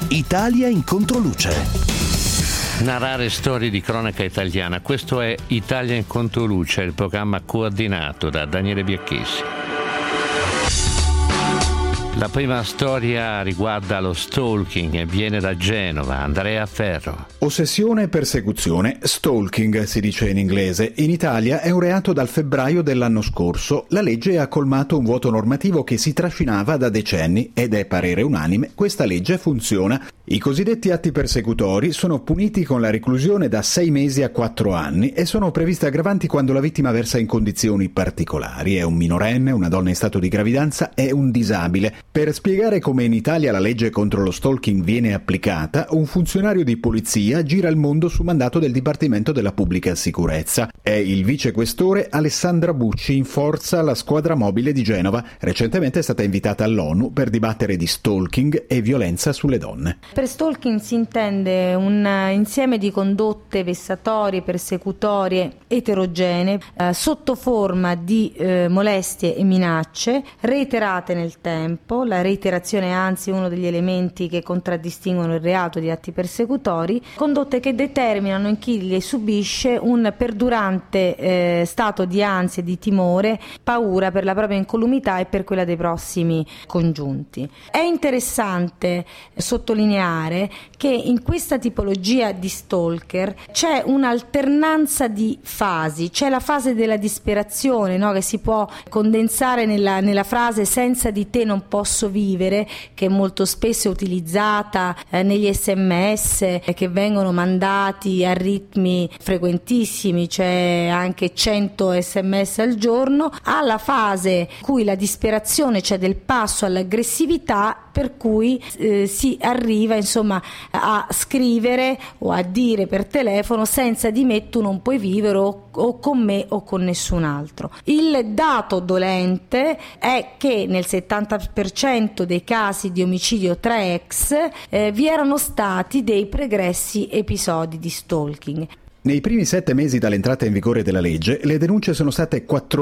Italia in controluce. Narrare storie di cronaca italiana. Questo è Italia in controluce, il programma coordinato da Daniele Biacchessi. La prima storia riguarda lo stalking e viene da Genova. Andrea Ferro. Ossessione e persecuzione, stalking si dice in inglese. In Italia è un reato dal febbraio dell'anno scorso. La legge ha colmato un vuoto normativo che si trascinava da decenni ed è parere unanime, questa legge funziona. I cosiddetti atti persecutori sono puniti con la reclusione da 6 mesi a 4 anni e sono previste aggravanti quando la vittima versa in condizioni particolari. È un minorenne, una donna in stato di gravidanza, è un disabile. Per spiegare come in Italia la legge contro lo stalking viene applicata, un funzionario di polizia gira il mondo su mandato del Dipartimento della Pubblica Sicurezza. È il vicequestore Alessandra Bucci, in forza alla squadra mobile di Genova. Recentemente è stata invitata all'ONU per dibattere di stalking e violenza sulle donne. Per stalking si intende un insieme di condotte vessatorie, persecutorie, eterogenee, sotto forma di molestie e minacce, reiterate nel tempo. La reiterazione è anzi uno degli elementi che contraddistinguono il reato di atti persecutori, condotte che determinano in chi le subisce un perdurante stato di ansia, di timore, paura per la propria incolumità e per quella dei prossimi congiunti. È interessante sottolineare che in questa tipologia di stalker c'è un'alternanza di fasi. C'è la fase della disperazione, no? Che si può condensare nella frase "senza di te non posso vivere", che molto spesso è utilizzata negli SMS che vengono mandati a ritmi frequentissimi, cioè anche 100 SMS al giorno, alla fase in cui la disperazione c'è del passo all'aggressività, per cui si arriva insomma a scrivere o a dire per telefono: "senza di me tu non puoi vivere", o "con me o con nessun altro". Il dato dolente è che nel 70% dei casi di omicidio tra ex vi erano stati dei pregressi episodi di stalking. Nei primi 7 mesi dall'entrata in vigore della legge, le denunce sono state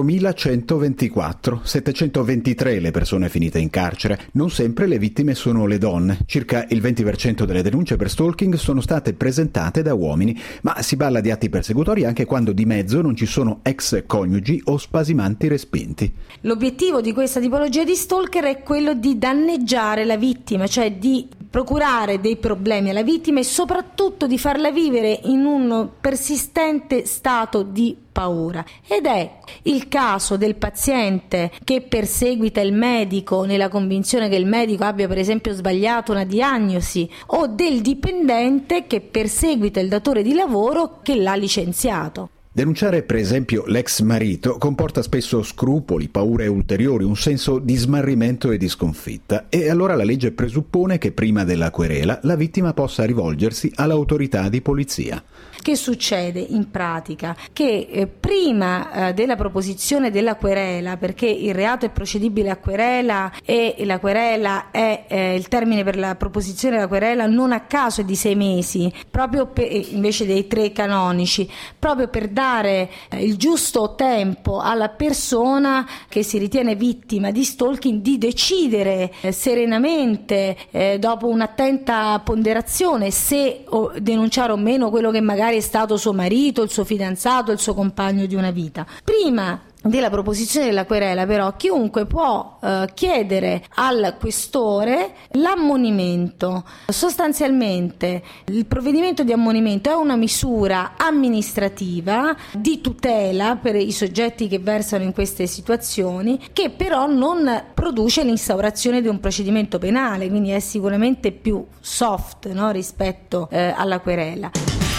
4.124, 723 le persone finite in carcere. Non sempre le vittime sono le donne. Circa il 20% delle denunce per stalking sono state presentate da uomini, ma si parla di atti persecutori anche quando di mezzo non ci sono ex coniugi o spasimanti respinti. L'obiettivo di questa tipologia di stalker è quello di danneggiare la vittima, cioè di procurare dei problemi alla vittima e soprattutto di farla vivere in un persistente stato di paura. Ed è il caso del paziente che perseguita il medico nella convinzione che il medico abbia per esempio sbagliato una diagnosi, o del dipendente che perseguita il datore di lavoro che l'ha licenziato. Denunciare per esempio l'ex marito comporta spesso scrupoli, paure ulteriori, un senso di smarrimento e di sconfitta, e allora la legge presuppone che prima della querela la vittima possa rivolgersi all'autorità di polizia. Che succede in pratica? Che prima della proposizione della querela, perché il reato è procedibile a querela e la querela è il termine per la proposizione della querela non a caso è di 6 mesi, proprio invece dei 3 canonici, proprio per dare il giusto tempo alla persona che si ritiene vittima di stalking di decidere serenamente, dopo un'attenta ponderazione, se denunciare o meno quello che magari è stato suo marito, il suo fidanzato, il suo compagno di una vita. Prima della proposizione della querela però chiunque può chiedere al questore l'ammonimento. Sostanzialmente il provvedimento di ammonimento è una misura amministrativa di tutela per i soggetti che versano in queste situazioni, che però non produce l'instaurazione di un procedimento penale, quindi è sicuramente più soft, no, rispetto alla querela.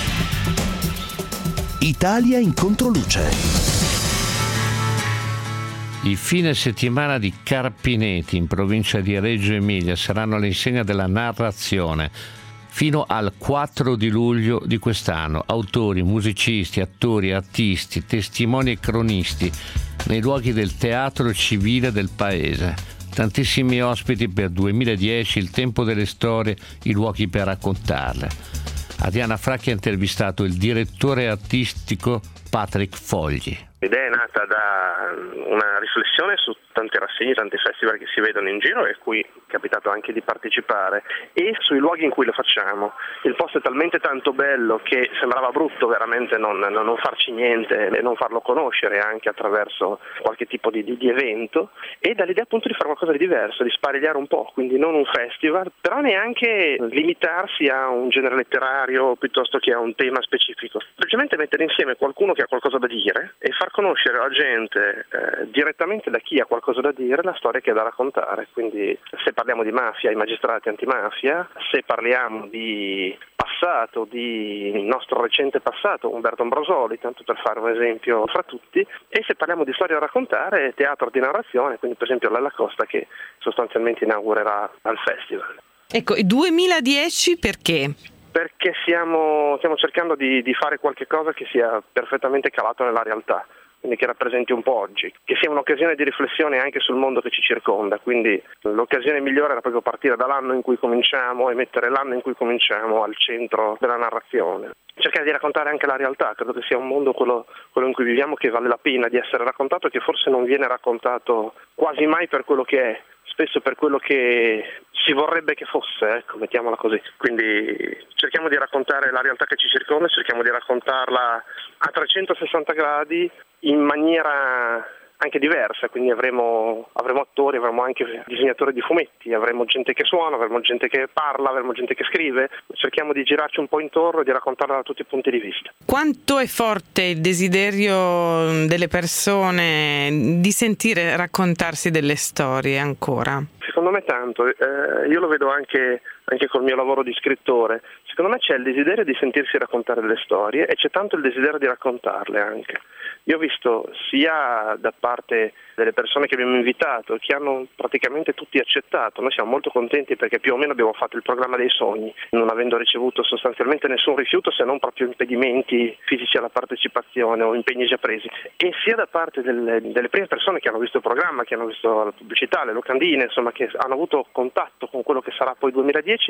Italia in controluce. Il fine settimana di Carpinetti in provincia di Reggio Emilia saranno all'insegna della narrazione. Fino al 4 di luglio di quest'anno, autori, musicisti, attori, artisti, testimoni e cronisti nei luoghi del teatro civile del paese. Tantissimi ospiti per 2010, il tempo delle storie, i luoghi per raccontarle. Adriana Fracchi ha intervistato il direttore artistico Patrick Fogli. L'idea è nata da una riflessione su tante rassegne, tanti festival che si vedono in giro e a cui è capitato anche di partecipare, e sui luoghi in cui lo facciamo. Il posto è talmente tanto bello che sembrava brutto veramente non farci niente e non farlo conoscere anche attraverso qualche tipo di evento, e dall'idea appunto di fare qualcosa di diverso, di sparigliare un po', quindi non un festival, però neanche limitarsi a un genere letterario piuttosto che a un tema specifico, semplicemente mettere insieme qualcuno che ha qualcosa da dire e far conoscere alla gente direttamente da chi ha qualcosa da dire la storia che ha da raccontare. Quindi se parliamo di mafia, i magistrati antimafia, se parliamo di passato, di nostro recente passato, Umberto Ambrosoli, tanto per fare un esempio fra tutti, e se parliamo di storia da raccontare, teatro di narrazione, quindi per esempio Lella Costa che sostanzialmente inaugurerà al festival. Ecco, 2010 perché? Perché stiamo cercando di fare qualche cosa che sia perfettamente calato nella realtà, quindi che rappresenti un po' oggi, che sia un'occasione di riflessione anche sul mondo che ci circonda, quindi l'occasione migliore era proprio partire dall'anno in cui cominciamo e mettere l'anno in cui cominciamo al centro della narrazione. Cercare di raccontare anche la realtà, credo che sia un mondo, quello in cui viviamo, che vale la pena di essere raccontato e che forse non viene raccontato quasi mai per quello che è, spesso per quello che si vorrebbe che fosse, ecco, mettiamola così. Quindi cerchiamo di raccontare la realtà che ci circonda, cerchiamo di raccontarla a 360 gradi in maniera anche diversa, quindi avremo attori, avremo anche disegnatori di fumetti, avremo gente che suona, avremo gente che parla, avremo gente che scrive, cerchiamo di girarci un po' intorno e di raccontarla da tutti i punti di vista. Quanto è forte il desiderio delle persone di sentire raccontarsi delle storie ancora? Secondo me tanto, io lo vedo anche col mio lavoro di scrittore. Secondo me c'è il desiderio di sentirsi raccontare delle storie e c'è tanto il desiderio di raccontarle anche. Io ho visto sia da parte delle persone che abbiamo invitato, che hanno praticamente tutti accettato. Noi siamo molto contenti perché più o meno abbiamo fatto il programma dei sogni, non avendo ricevuto sostanzialmente nessun rifiuto, se non proprio impedimenti fisici alla partecipazione o impegni già presi. E sia da parte delle prime persone che hanno visto il programma, che hanno visto la pubblicità, le locandine, insomma, che hanno avuto contatto con quello che sarà poi 2010,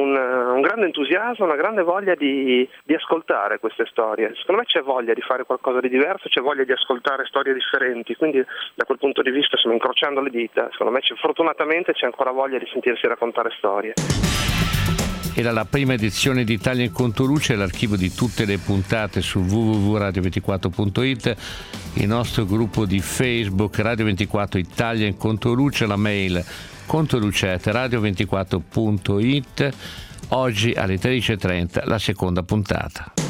un grande entusiasmo, una grande voglia di ascoltare queste storie. Secondo me c'è voglia di fare qualcosa di diverso, c'è voglia di ascoltare storie differenti, quindi da quel punto di vista stiamo incrociando le dita. Secondo me fortunatamente c'è ancora voglia di sentirsi raccontare storie. Era la prima edizione di Italia in Controluce, l'archivio di tutte le puntate su www.radio24.it, il nostro gruppo di Facebook Radio 24 Italia in Controluce, la mail controluce@radio24.it. Oggi alle 13.30 la seconda puntata.